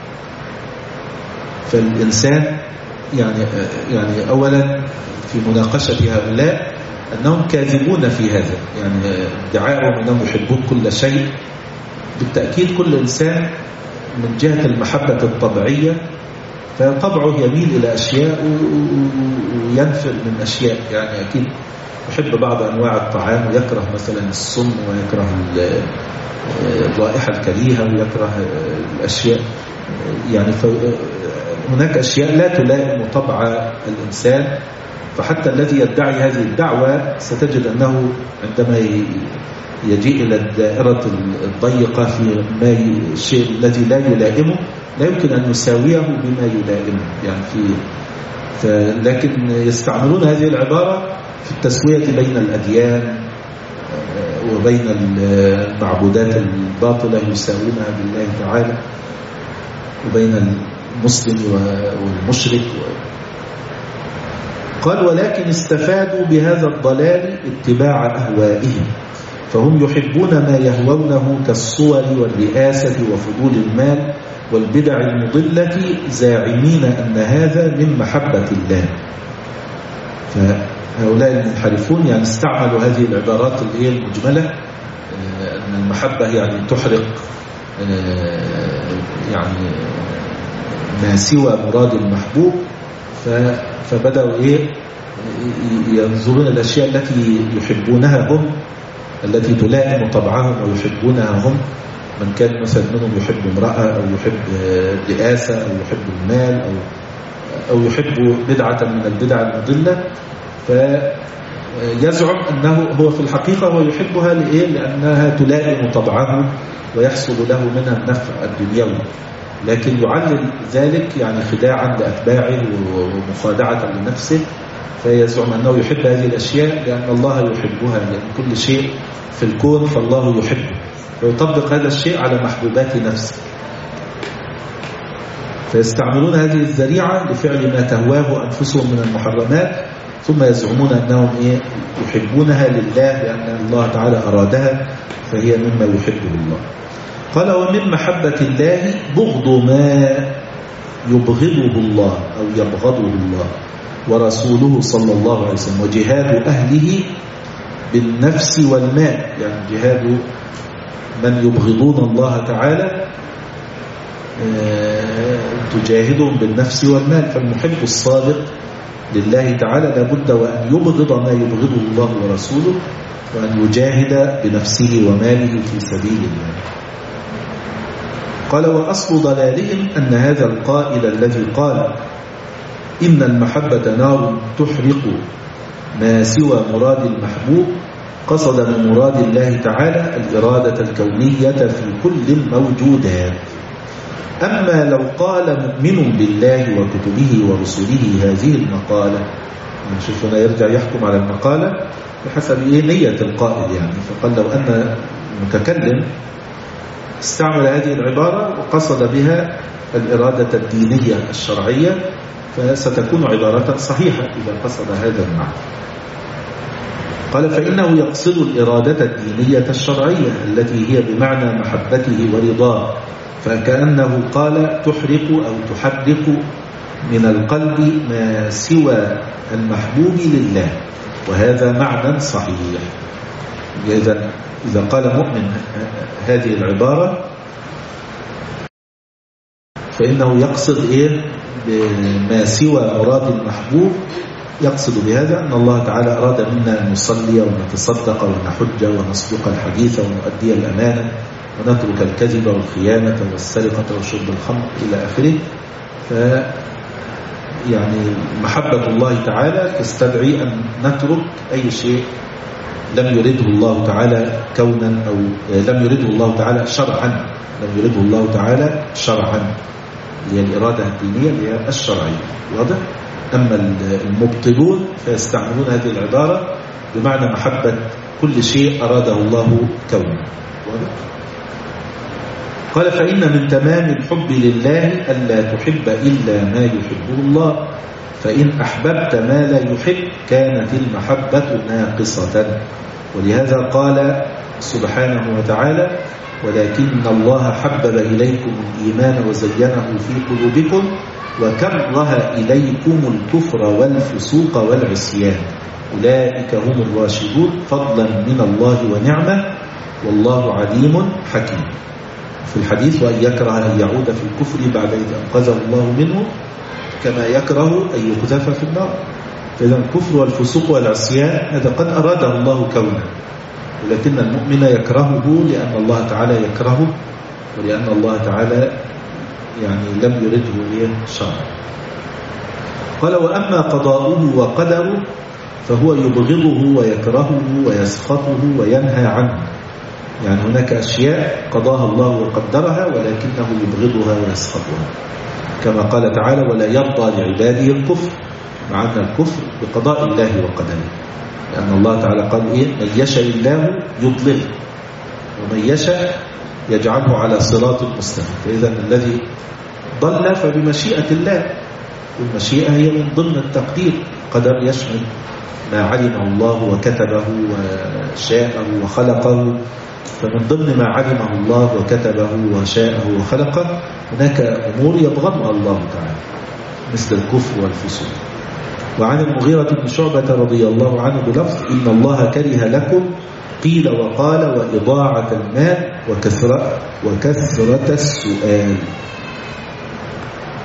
فالإنسان يعني, يعني أولا في مناقشة هؤلاء أنهم كاذبون في هذا، يعني ادعاءهم أنهم يحبون كل شيء. بالتأكيد كل إنسان من جهة المحبة الطبيعية فطبعه يميل إلى أشياء وينفر من أشياء، يعني أكيد يحب بعض أنواع الطعام ويكره مثلا السم ويكره الرائحة الكريهة ويكره الأشياء، يعني هناك أشياء لا تلائم طبع الإنسان. فحتى الذي يدعي هذه الدعوة ستجد أنه عندما يجيء إلى الدائرة الضيقة في ما الشيء الذي لا يلائمه لا يمكن أن يساويه بما يلائمه، يعني في لكن يستعملون هذه العبارة في التسوية بين الأديان وبين المعبودات الباطلة يساوونها بالله تعالى، وبين المسلم والمشرك. قال ولكن استفادوا بهذا الضلال اتباع أهوائهم، فهم يحبون ما يهوونه كالصور والرئاسة وفضول المال والبدع المضلة، زاعمين أن هذا من محبة الله. فهؤلاء المنحرفون يعني استعملوا هذه العبارات اللي هي المجملة، أن المحبة يعني تحرق يعني ما سوى مراد المحبوب، فبدأوا إيه ينظرون الأشياء التي يحبونها هم، التي تلائم طبعهم ويحبونها هم. من كان مثلا منهم يحب امرأة أو يحب رئاسة أو يحب المال أو أو يحب بدعة من البدع المضلة، فيزعم أنه هو في الحقيقة هو يحبها لإيه؟ لأنها تلائم طبعه ويحصل له منها النفع الدنيوي، لكن يعلل ذلك يعني خداعا لأتباعه ومخادعة لنفسه، فيزعم أنه يحب هذه الأشياء لأن الله يحبها، لأن كل شيء في الكون فالله يحبه، ويطبق هذا الشيء على محبوبات نفسه، فيستعملون هذه الذريعة لفعل ما تهواه أنفسهم من المحرمات، ثم يزعمون أنهم إيه؟ يحبونها لله لأن الله تعالى أرادها، فهي مما يحبه الله. قال ومن محبة الله بغض ما يبغضه الله أو يبغضه الله ورسوله صلى الله عليه وسلم، وجهاد أهله بالنفس والمال، يعني جهاد من يبغضون الله تعالى تجاهدهم بالنفس والمال. فالمحب الصادق لله تعالى لابد وأن يبغض ما يبغضه الله ورسوله، وأن يجاهد بنفسه وماله في سبيل الله. قال وأصل ضلالهم أن هذا القائل الذي قال إن المحبة نار تحرق ما سوى مراد المحبوب قصد من مراد الله تعالى الإرادة الكونية في كل الموجودات. أما لو قال مؤمن بالله وكتبه ورسله هذه المقالة، نشوف هنا يرجع يحكم على المقالة بحسب إيه نية القائل، يعني فقال لو أن المتكلم استعمل هذه العبارة وقصد بها الإرادة الدينية الشرعية فستكون عبارة صحيحة إذا قصد هذا المعنى. قال فإنه يقصد الإرادة الدينية الشرعية التي هي بمعنى محبته ورضاه، فكأنه قال تحرق أو تحرق من القلب ما سوى المحبوب لله، وهذا معنى صحيح. إذا إذا قال مؤمن هذه العبارة فإنه يقصد إيه بما سوى مراد المحبوب، يقصد بهذا أن الله تعالى أراد منا أن نصلي ونتصدق ونحج ونصدق الحديث ونؤدي الأمانة ونترك الكذب والخيانة والسرقة وشرب الخمر إلى آخره. ف يعني محبة الله تعالى تستدعي أن نترك أي شيء لم يرده الله تعالى كونا أو لم يرده الله تعالى شرعا، لم يرده الله تعالى شرعا، هي الإرادة الدينية هي الشرعية، واضح؟ أما المبطلون فيستعملون هذه العبارة بمعنى محبة كل شيء أراده الله كونا، واضح؟ قال فإن من تمام الحب لله ألا تحب إلا ما يحبه الله، فإن أحببت ما لا يحب كانت المحبة ناقصة. ولهذا قال سبحانه وتعالى ولكن الله حبب إليكم الإيمان وزينه في قلوبكم وكره إليكم الكفر والفسوق والعصيان أولئك هم الراشدون فضلا من الله ونعمة والله عليم حكيم. في الحديث وأن يكره أن يعود في الكفر بعد إذ أنقذه الله منه كما يكره أن يقذف في النار. فإذا الكفر والفسوق والعصيان هذا قد أراده الله كونه، ولكن المؤمن يكرهه لأن الله تعالى يكرهه ولأن الله تعالى يعني لم يرده شرعا. قال وأما قضاؤه وقدره فهو يبغضه ويكرهه ويسخطه وينهى عنه، يعني هناك أشياء قضاها الله وقدرها ولكنه يبغضها ويسخطها، كما قال تعالى ولا يرضى لعباده الكفر، مع أن الكفر بقضاء الله وقدره، لأن الله تعالى قال إيه من يشاء الله يضلل ومن يشاء يجعله على صراط مستقيم. فإذا الذي ضل فبمشيئة الله، والمشيئة هي من ضمن التقدير، قدر يشمل ما علمه الله وكتبه وشاءه وخلقه، فمن ضمن ما علمه الله وكتبه وشاءه وخلقه هناك أمور يبغضها الله تعالى مثل الكفر والفسوق. وعن المغيرة بن شعبة رضي الله عنه بلفظ إن الله كره لكم قيل وقال وإضاعة المال وكثرة, وكثرة السؤال.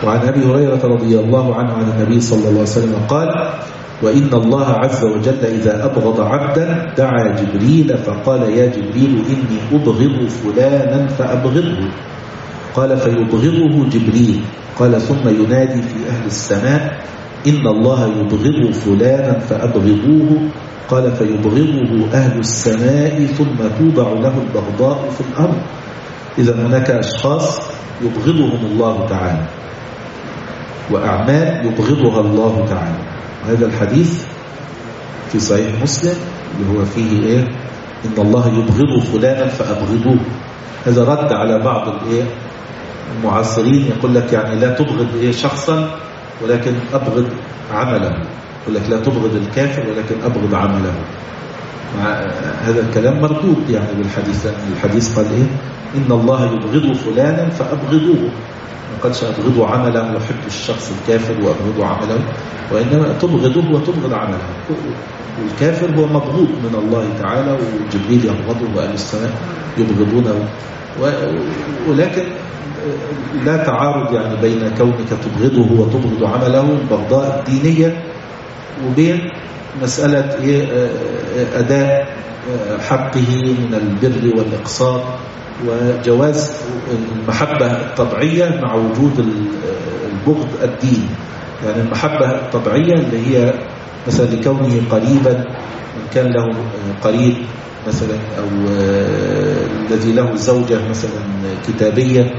وعن أبي هريرة رضي الله عنه عن النبي صلى الله عليه وسلم قال: وإن الله عز وجل إذا أبغض عبدا دعا جبريل فقال: يا جبريل إني أبغض فلانا فأبغضه. قال: فيبغضه جبريل. قال: ثم ينادي في أهل السماء: إن الله يبغض فلانا فأبغضوه. قال: فيبغضه أهل السماء ثم توضع له البغضاء في الأرض. إذا هناك أشخاص يبغضهم الله تعالى، وأعمال يبغضها الله تعالى. هذا الحديث في صحيح مسلم اللي هو فيه إيه؟ إن الله يبغض فلانا فأبغضوه. هذا رد على بعض الإيه؟ المعاصرين، يقول لك يعني لا تبغض إيه شخصا ولكن أبغض عمله، يقول لك لا تبغض الكافر ولكن أبغض عمله. مع هذا الكلام مردود يعني بالحديث، لأن الحديث قال إيه؟ إن الله يبغض فلانا فأبغضوه، ما قالش أبغض عمله وحب الشخص الكافر وأبغض عمله، وإنما تبغضه وتبغض عمله. والكافر هو مبغوض من الله تعالى، وجبريل يبغضه وأهل السماء يبغضونه، ولكن لا تعارض يعني بين كونك تبغضه وتبغض عمله البغضاء الدينية وبين مسألة أداء حقه من البر والإقساط وجواز المحبة الطبيعية مع وجود البغض الديني. يعني المحبة الطبيعية اللي هي مثلا لكونه قريبا، من كان له قريب مثلا، أو الذي له زوجة مثلا كتابية،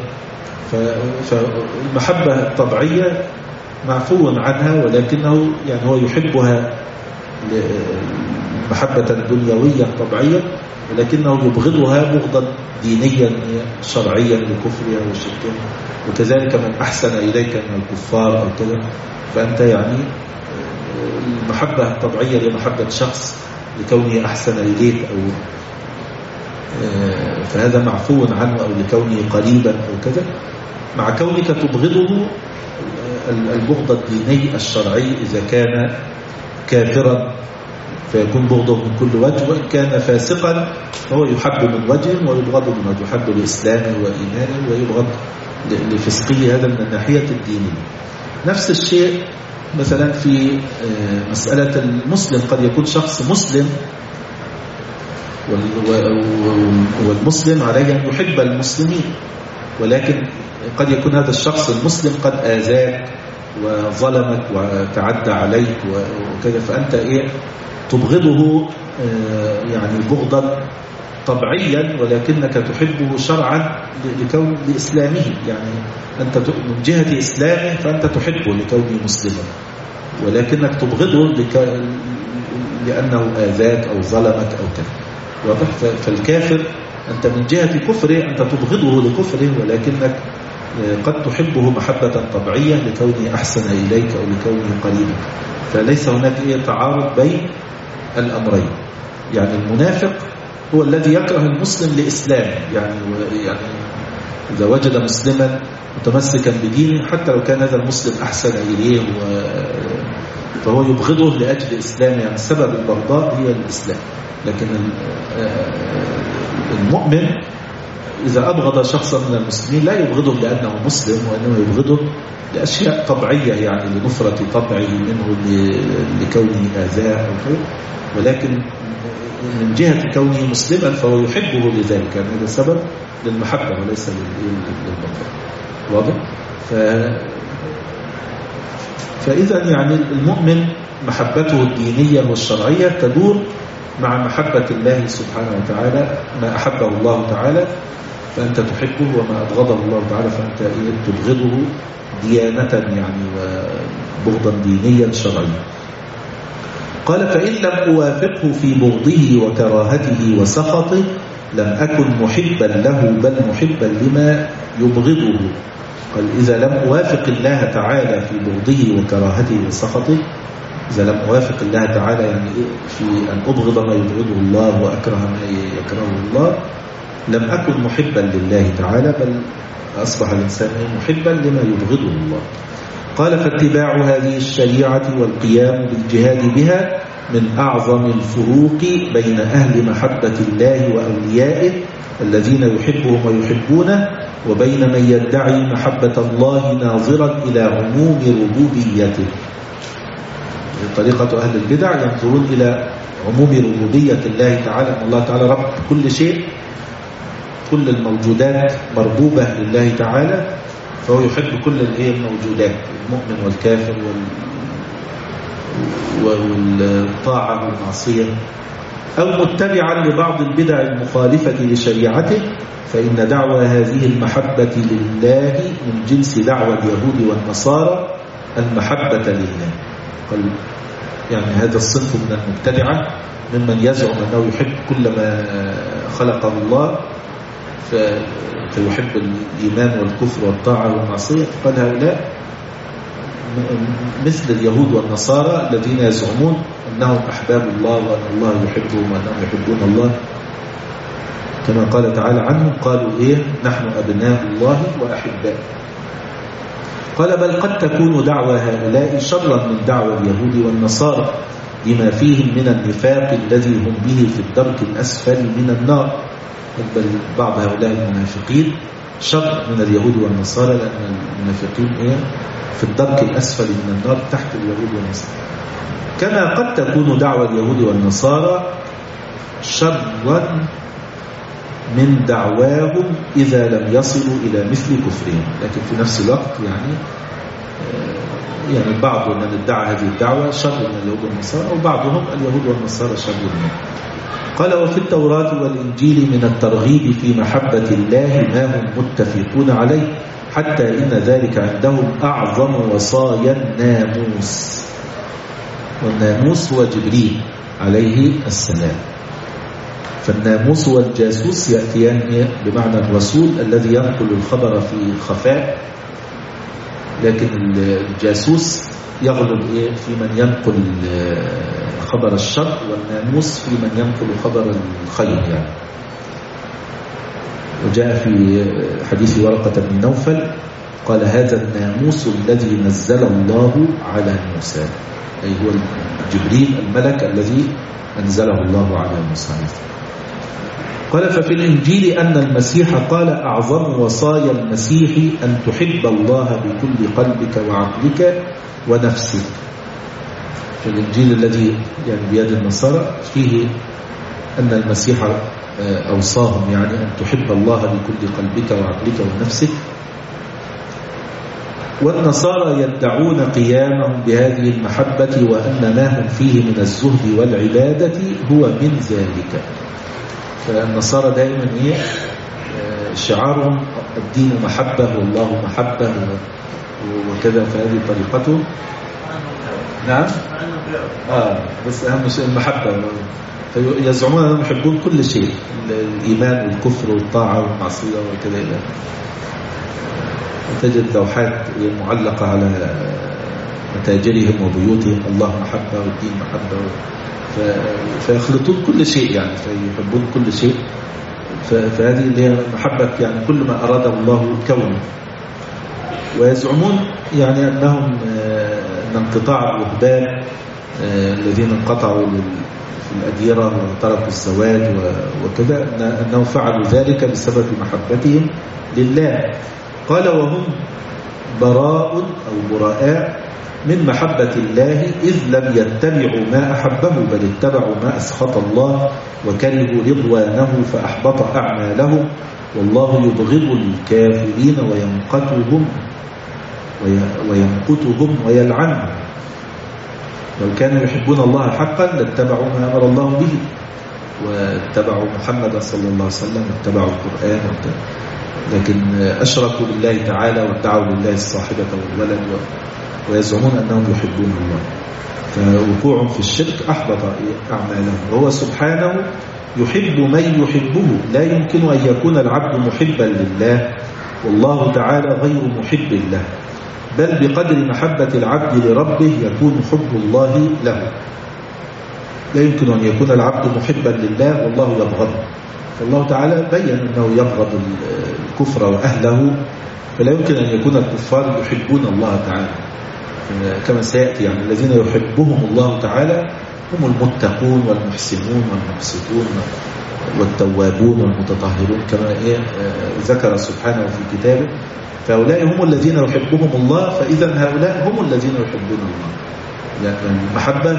فالمحبة الطبيعية معفو عنها، ولكنه يعني هو يحبها محبة دنيوية طبيعية، ولكنه يبغضها بغضا دينيا شرعيا لكفرها وشركها. وكذلك من أحسن إليك من الكفار أو كذا، فأنت يعني المحبة الطبيعية لمحبة شخص لكونه أحسن إليك، أو فهذا معفو عنه، أو لكونه قريبا أو كذا، مع كونك تبغضه البغض الديني الشرعي إذا كان كافرا فيكون بغضه من كل وجه، وإن كان فاسقا فهو يحب من وجه ويبغض من وجه، يحب لإسلامه وإيمانه ويبغض لفسقه، هذا من الناحية الدينية. نفس الشيء مثلا في مسألة المسلم، قد يكون شخص مسلم والمسلم عليه أن يحب المسلمين، ولكن قد يكون هذا الشخص المسلم قد آذاك وظلمك وتعدى عليك وكذا، فأنت إيه تبغضه يعني بغضا طبيعيا، ولكنك تحبه شرعا لكون لإسلامه. يعني أنت من جهة إسلامه فأنت تحبه لكونه مسلما، ولكنك تبغضه لك لأنه آذاك أو ظلمك أو كذا. واضح؟ فالكافر أنت من جهة كفره أنت تبغضه لكفره، ولكنك قد تحبه محبة طبيعية لكونه أحسن إليك أو لكونه قريبا. فليس هناك أي تعارض بين الأمرين. يعني المنافق هو الذي يكره المسلم لإسلامه، يعني يعني إذا وجد مسلما متمسكا بدينه حتى لو كان هذا المسلم أحسن إليه فهو يبغضه لأجل إسلامه، يعني سبب البغضاء هي الإسلام. لكن المؤمن إذا أبغض شخصا من المسلمين لا يبغضه لأنه مسلم، وإنما يبغضه لأشياء طبيعية، يعني لنفرة طبعه منه لكونه آذاه أو كذا، ولكن من جهة كونه مسلما فهو يحبه لذلك، يعني هذا سبب للمحبة وليس للبغضاء. واضح؟ ف... فإذا يعني المؤمن محبته الدينية والشرعية تدور مع محبة الله سبحانه وتعالى. ما أحبه الله تعالى فأنت تحبه، وما أبغضه الله تعالى فأنت تبغضه ديانة يعني وبغضا دينيا شرعيا. قال: فإن لم أوافقه في بغضه وكراهته وسخطه لم أكن محبا له بل محبا لما يبغضه. قال: إذا لم أوافق الله تعالى في بغضه وكراهته وسخطه، إذا لم أوافق الله تعالى يعني في أن أبغض ما يبغضه الله وأكره ما يكرهه الله، لم أكن محبا لله تعالى بل أصبح الإنسان محبا لما يبغضه الله. قال: فاتباع هذه الشريعة والقيام بالجهاد بها من أعظم الفروق بين أهل محبة الله وأوليائه الذين يحبهم ويحبونه وبين من يدعي محبة الله ناظرا إلى عموم ربوبيته. طريقة أهل البدع ينظرون إلى عموم ربوبية الله تعالى، أن الله تعالى رب كل شيء، كل الموجودات مربوبة لله تعالى، فهو يحب كل الموجودات، المؤمن والكافر والطاعة والمعصية. أو متبعا لبعض البدع المخالفة لشريعته، فإن دعوى هذه المحبة لله من جنس دعوى اليهود والنصارى المحبة لله. يعني هذا الصنف من المبتدعة ممن يزعم أنه يحب كل ما خلقه الله فيحب الإيمان والكفر والطاعة والمعصية، قال هؤلاء مثل اليهود والنصارى الذين يزعمون أنهم أحباب الله وأن الله يحبهم وأنهم يحبون الله، كما قال تعالى عنهم قالوا إيه نحن أبناء الله وأحباء. قال بل قد تكون دعوى هؤلاء شرا من دعوى اليهود والنصارى لما فيهم من النفاق الذي هم به في الدرك الأسفل من النار. بل بعض هؤلاء المنافقين شر من اليهود والنصارى، لأن المنافقين إيه في الدرك الأسفل من النار تحت اليهود والنصارى. كما قد تكون دعوى اليهود والنصارى شرا من دعواهم إذا لم يصلوا إلى مثل كفرهم، لكن في نفس الوقت يعني يعني بعض من ادعى هذه الدعوة شر من اليهود والنصارى، أو بعضهم اليهود والنصارى شر منهم. قال وفي التوراة والإنجيل من الترغيب في محبة الله ما هم متفقون عليه، حتى إن ذلك عندهم أعظم وصايا الناموس، والناموس هو جبريل عليه السلام. فالناموس والجاسوس يأتيان بمعنى الرسول الذي ينقل الخبر في خفاء، لكن الجاسوس يغلب في من ينقل خبر الشر، والناموس في من ينقل خبر الخير يعني. وجاء في حديث ورقة بن نوفل قال هذا الناموس الذي نزل الله على موسى، أي هو جبريل الملك الذي أنزله الله على موسى. قال ففي الإنجيل أن المسيح قال أعظم وصايا المسيح أن تحب الله بكل قلبك وعقلك ونفسك. في الإنجيل الذي يعني بيد النصارى فيه أن المسيح أوصاهم يعني أن تحب الله بكل قلبك وعقلك ونفسك، والنصارى يدعون قيامهم بهذه المحبة وأن ما هم فيه من الزهد والعبادة هو من ذلك. فالنصارى دائما هي شعارهم الدين محبة والله محبة وكذا، فهذه طريقته. نعم آه بس أهم شيء المحبة، فيزعمون أنهم يحبون كل شيء، الإيمان والكفر والطاعة والمعصية وكذا. تجد لوحات معلقة على متاجرهم وبيوتهم الله محبة والدين محبة، فيخلطون كل شيء يعني، فيحبون كل شيء. فهذه اللي هي محبة يعني كل ما أراد الله كونه. ويزعمون يعني أنهم أن انقطاع الرهبان الذين انقطعوا في الأديرة وتركوا الزواج وكذا أنهم فعلوا ذلك بسبب محبتهم لله. قال وهم براء أو براء من محبة الله إذ لم يتبعوا ما أحبه بل اتبعوا ما أسخط الله وكرهوا رضوانه فأحبط أعمالهم، والله يبغض الكافرين ويمقتهم ويمقتهم ويلعنهم. لو كانوا يحبون الله حقا لاتبعوا ما أمر الله به واتبعوا محمد صلى الله عليه وسلم واتبعوا القرآن، لكن أشركوا بالله تعالى وادعوا لله الصاحبة والولد ويزعمون أنهم يحبون الله، فوقوعهم في الشرك أحبط أعمالهم. وهو سبحانه يحب من يحبه، لا يمكن أن يكون العبد محبا لله والله تعالى غير محب له، بل بقدر محبة العبد لربه يكون حب الله له. لا يمكن أن يكون العبد محبا لله والله يبغضه، فالله تعالى بيّن أنه يبغض الكفر وأهله، فلا يمكن أن يكون الكفار يحبون الله تعالى كما سيأتي. يعني الذين يحبهم الله تعالى هم المتقون والمحسنون والمقسطون والتوابون والمتطهرون كما إيه ذكر سبحانه في كتابه. فهؤلاء هم الذين يحبهم الله، فإذا هؤلاء هم الذين يحبون الله. يعني المحبة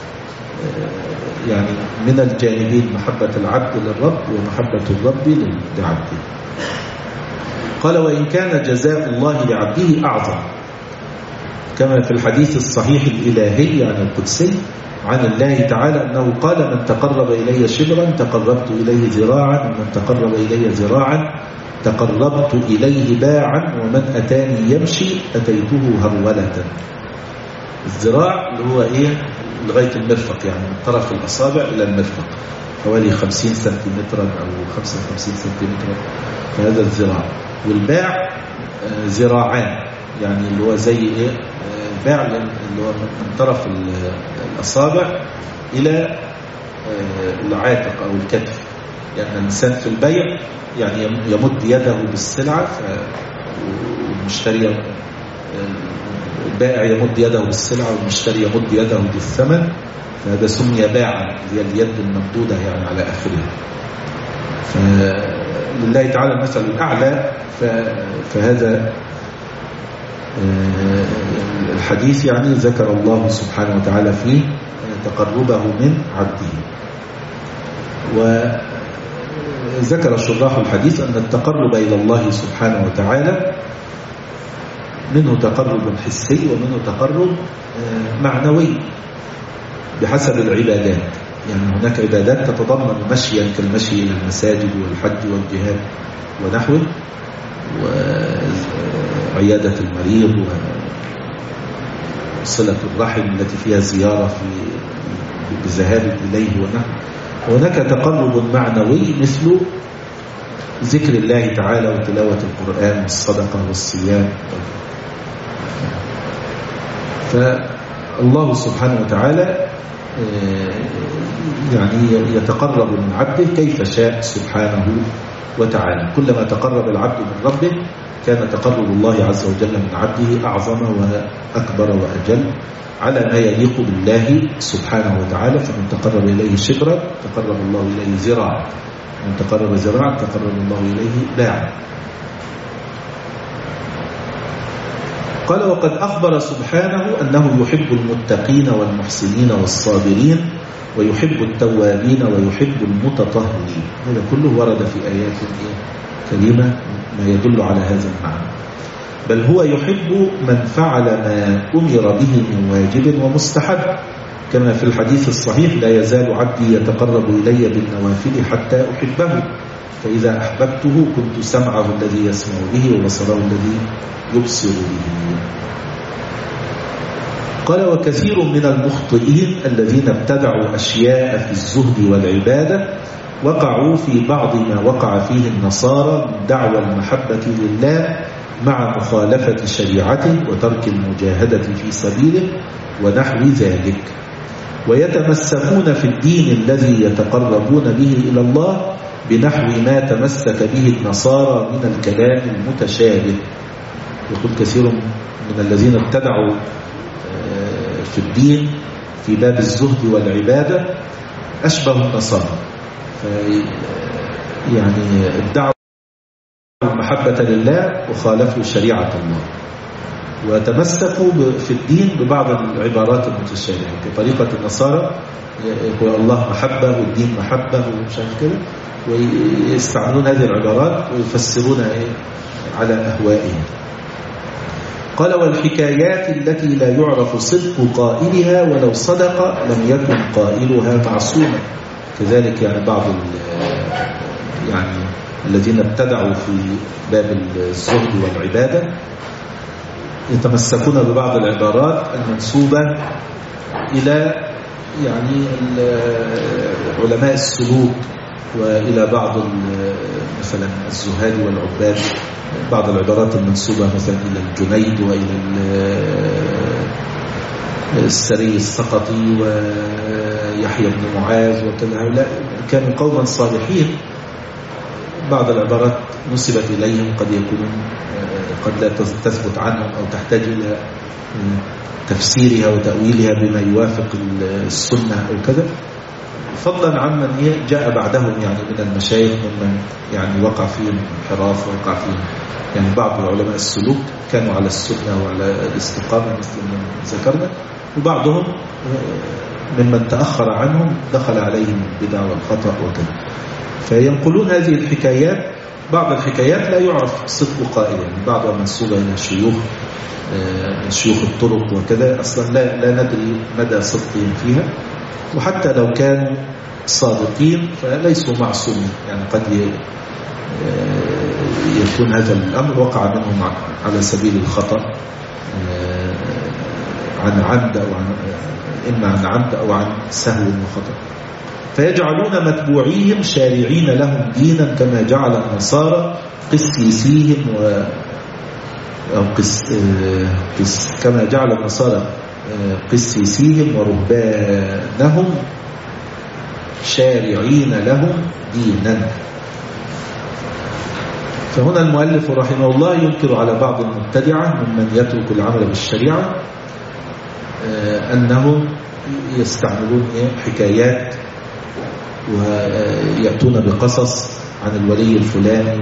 يعني من الجانبين، محبة العبد للرب ومحبة الرب لعبده. قال وإن كان جزاء الله لعبده أعظم، كما في الحديث الصحيح الإلهي يعني القدسي عن الله تعالى أنه قال من تقرب إلي شبرا تقربت إليه ذراعا، ومن تقرب إلي ذراعا تقربت إليه باعا، ومن أتاني يمشي أتيته هرولة. الذراع اللي هو إيه لغاية المرفق، يعني من طرف الأصابع إلى المرفق حوالي خمسين سنتيمترا أو خمسة وخمسين سنتيمترا، فهذا الذراع. والباع ذراعان، يعني اللي هو زي إيه الباع اللي هو من طرف الأصابع إلى العاتق أو الكتف. يعني الإنسان في البيع يعني يمد يده بالسلعة، والمشتري البائع يمد يده بالسلعة والمشتري يمد يده بالثمن، فهذا سمي باعا، هي اليد الممدودة يعني على آخرها. فلله تعالى المثل الأعلى. فهذا الحديث يعني ذكر الله سبحانه وتعالى فيه تقربه من عبده. وذكر شراح الحديث أن التقرب إلى الله سبحانه وتعالى منه تقرب حسي ومنه تقرب معنوي بحسب العبادات. يعني هناك عبادات تتضمن مشيا كالمشي إلى المساجد والحج والجهاد ونحوه، وعيادة المريض وصلة الرحم التي فيها زيارة في بذهاب إليه ونحوه. وهناك تقرب معنوي مثل ذكر الله تعالى وتلاوة القرآن والصدقة والصيام. فالله سبحانه وتعالى يعني يتقرب من عبده كيف شاء سبحانه وتعالى. كلما تقرب العبد من ربه كان تقرب الله عز وجل من عبده أعظم وأكبر وأجل على ما يليق بالله سبحانه وتعالى. فمن تقرب إليه شبرا تقرب الله إليه ذراعا، من تقرب ذراعا تقرب الله إليه باعا. قال وقد أخبر سبحانه أنه يحب المتقين والمحسنين والصابرين، ويحب التوابين ويحب المتطهرين. هذا كله ورد في آيات كريمة ما يدل على هذا المعنى. بل هو يحب من فعل ما أمر به من واجب ومستحب، كما في الحديث الصحيح لا يزال عبدي يتقرب إلي بالنوافل حتى أحبه، فإذا أحببته كنت سمعه الذي يسمع به وبصره الذي يبصر به. قال وكثير من المخطئين الذين ابتدعوا أشياء في الزهد والعبادة وقعوا في بعض ما وقع فيه النصارى من دعوى المحبة لله مع مخالفة شريعته وترك المجاهدة في سبيله ونحو ذلك، ويتمسكون في الدين الذي يتقربون به إلى الله بنحو ما تمسك به النصارى من الكلام المتشابه. يقول كثير من الذين ابتدعوا في الدين في باب الزهد والعبادة أشبه النصارى، يعني ادعوا المحبة لله وخالفوا شريعة الله، وتمسكوا في الدين ببعض العبارات المتشابهة كطريقة النصارى، يقول الله محبة والدين محبة ومش عارف كده، ويستعملون هذه العبارات ويفسرونها على أهوائهم. قال والحكايات التي لا يعرف صدق قائلها ولو صدق لم يكن قائلها معصوما. كذلك يعني بعض يعني الذين ابتدعوا في باب الزهد والعبادة يتمسكون ببعض العبارات المنسوبة إلى يعني علماء السلوك وإلى بعض مثلا الزهاد والعباد، بعض العبارات المنسوبة مثلا إلى الجنيد وإلى السري السقطي ويحيى بن معاذ وكذا. هؤلاء كانوا قوما صالحين، بعض العبارات نسبت إليهم قد يكونون قد لا تثبت عنهم أو تحتاج إلى تفسيرها وتأويلها بما يوافق السنة أو كذا، فضلا عن من جاء بعدهم يعني من المشايخ ممن يعني وقع فيهم انحراف ووقع فيهم يعني بعض علماء السلوك كانوا على السنة وعلى الاستقامة مثل من ذكرنا، وبعضهم ممن تأخر عنهم دخل عليهم البدع والخطأ وكذا. فينقلون هذه الحكايات، بعض الحكايات لا يعرف صدق قائلا، يعني بعضها منسوبة إلى الشيوخ شيوخ الطرق وكذا، أصلا لا, لا ندري مدى صدقهم فيها، وحتى لو كانوا صادقين فليسوا معصومين، يعني قد يكون هذا الأمر وقع منهم على سبيل الخطأ عن عمد أو عن إما عن عمد أو عن سهو وخطأ. فيجعلون متبوعيهم شارعين لهم دينا كما جعل النصارى قسيسيهم و أو قس... قس... كما جعل النصارى قسيسيهم ورهبانهم شارعين لهم دينا. فهنا المؤلف رحمه الله ينكر على بعض المبتدعة ممن يترك العمل بالشريعة أنهم يستعملون حكايات ويأتون بقصص عن الولي الفلاني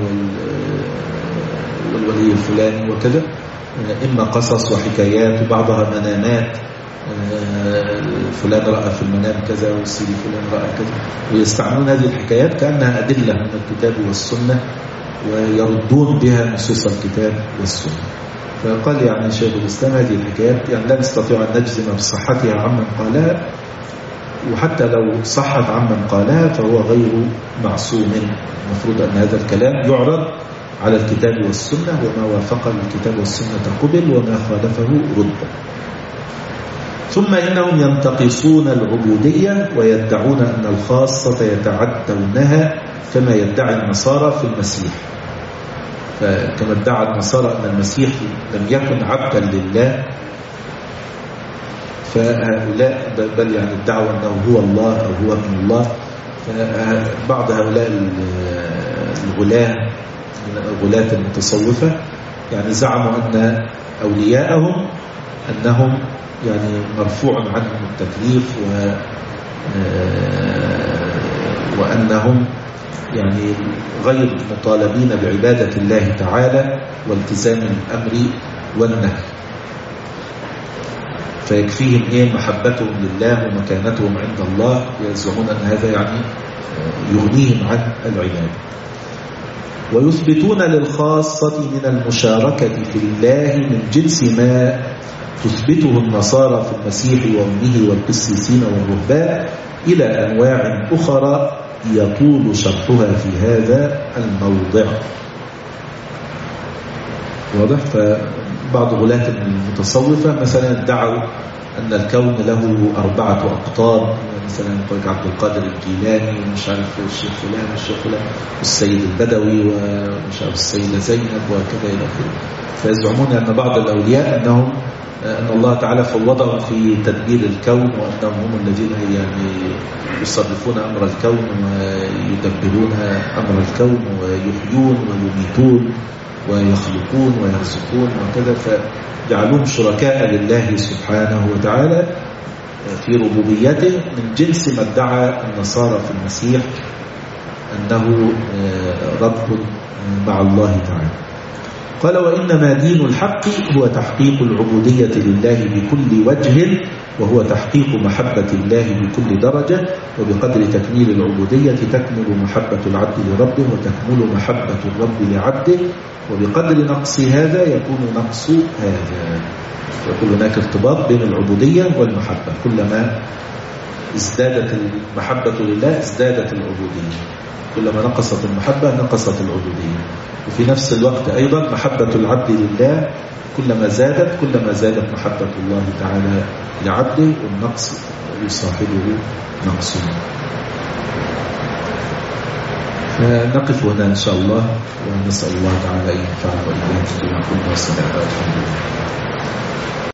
والولي الفلاني وكذا، إما قصص وحكايات وبعضها منامات، فلان رأى في المنام كذا والسيدي فلان رأى كذا، ويستعملون هذه الحكايات كأنها أدلة من الكتاب والسنة ويردون بها نصوص الكتاب والسنة. فقال يعني شيخ الإسلام هذه الحكايات يعني لا نستطيع أن نجزم بصحتها عمن قالها، وحتى لو صحت عمن قالها فهو غير معصوم. المفروض أن هذا الكلام يعرض على الكتاب والسنة، وما وافق الكتاب والسنة قبل وما خالفه رد. ثم إنهم ينتقصون العبودية ويدعون أن الخاصة يتعدونها كما يدعي النصارى في المسيح. فكما ادعى النصارى أن المسيح لم يكن عبدا لله، فهؤلاء بل يعني ادعوا أنه هو الله أو هو ابن الله. فبعض هؤلاء الغلاة غلاة المتصوفة يعني زعموا أن أولياءهم أنهم يعني مرفوع عنهم التكليف و وأنهم يعني غير مطالبين بعبادة الله تعالى والتزام الأمر والنهي، فيكفيهم إيه محبتهم لله ومكانتهم عند الله، يزعمون أن هذا يعني يغنيهم عن العبادة. ويثبتون للخاصة من المشاركة في الله من جنس ما تثبته النصارى في المسيح وأمه والقسيسين والرهبان إلى أنواع أخرى يطول شرحها في هذا الموضع. واضح؟ فبعض غلاة المتصوفة مثلا ادعوا أن الكون له أربعة أقطار، مثلا يقول عبد القادر الجيلاني ومش عارف الشيخ فلان والشيخ فلان والسيد البدوي ومش عارف السيدة زينب وكذا إلى آخره. فيزعمون أن بعض الأولياء أنهم أن الله تعالى فوضهم في تدبير الكون، وأنهم هم الذين يعني يصرفون أمر الكون ويدبرون أمر الكون ويحيون ويميتون ويخلقون ويرزقون وكذا، فجعلوهم شركاء لله سبحانه وتعالى في ربوبيته من جنس ما ادعى النصارى في المسيح أنه رب مع الله تعالى. قال: وإنما دين الحق هو تحقيق العبودية لله بكل وجه، وهو تحقيق محبة الله بكل درجة، وبقدر تكميل العبودية تكمل محبة العبد لربه وتكمل محبة الرب لعبده، وبقدر نقص هذا يكون نقص هذا. يكون هناك ارتباط بين العبودية والمحبة، كلما ازدادت المحبة لله ازدادت العبودية، كلما نقصت المحبة نقصت العبودية. وفي نفس الوقت أيضا محبة العبد لله كلما زادت كلما زادت محبة الله تعالى لعبده، والنقص يصاحبه نقص. فنقف هنا إن شاء الله، ونسأل الله تعالى أن ينفعنا وإياكم بما قلنا. والسلام عليكم.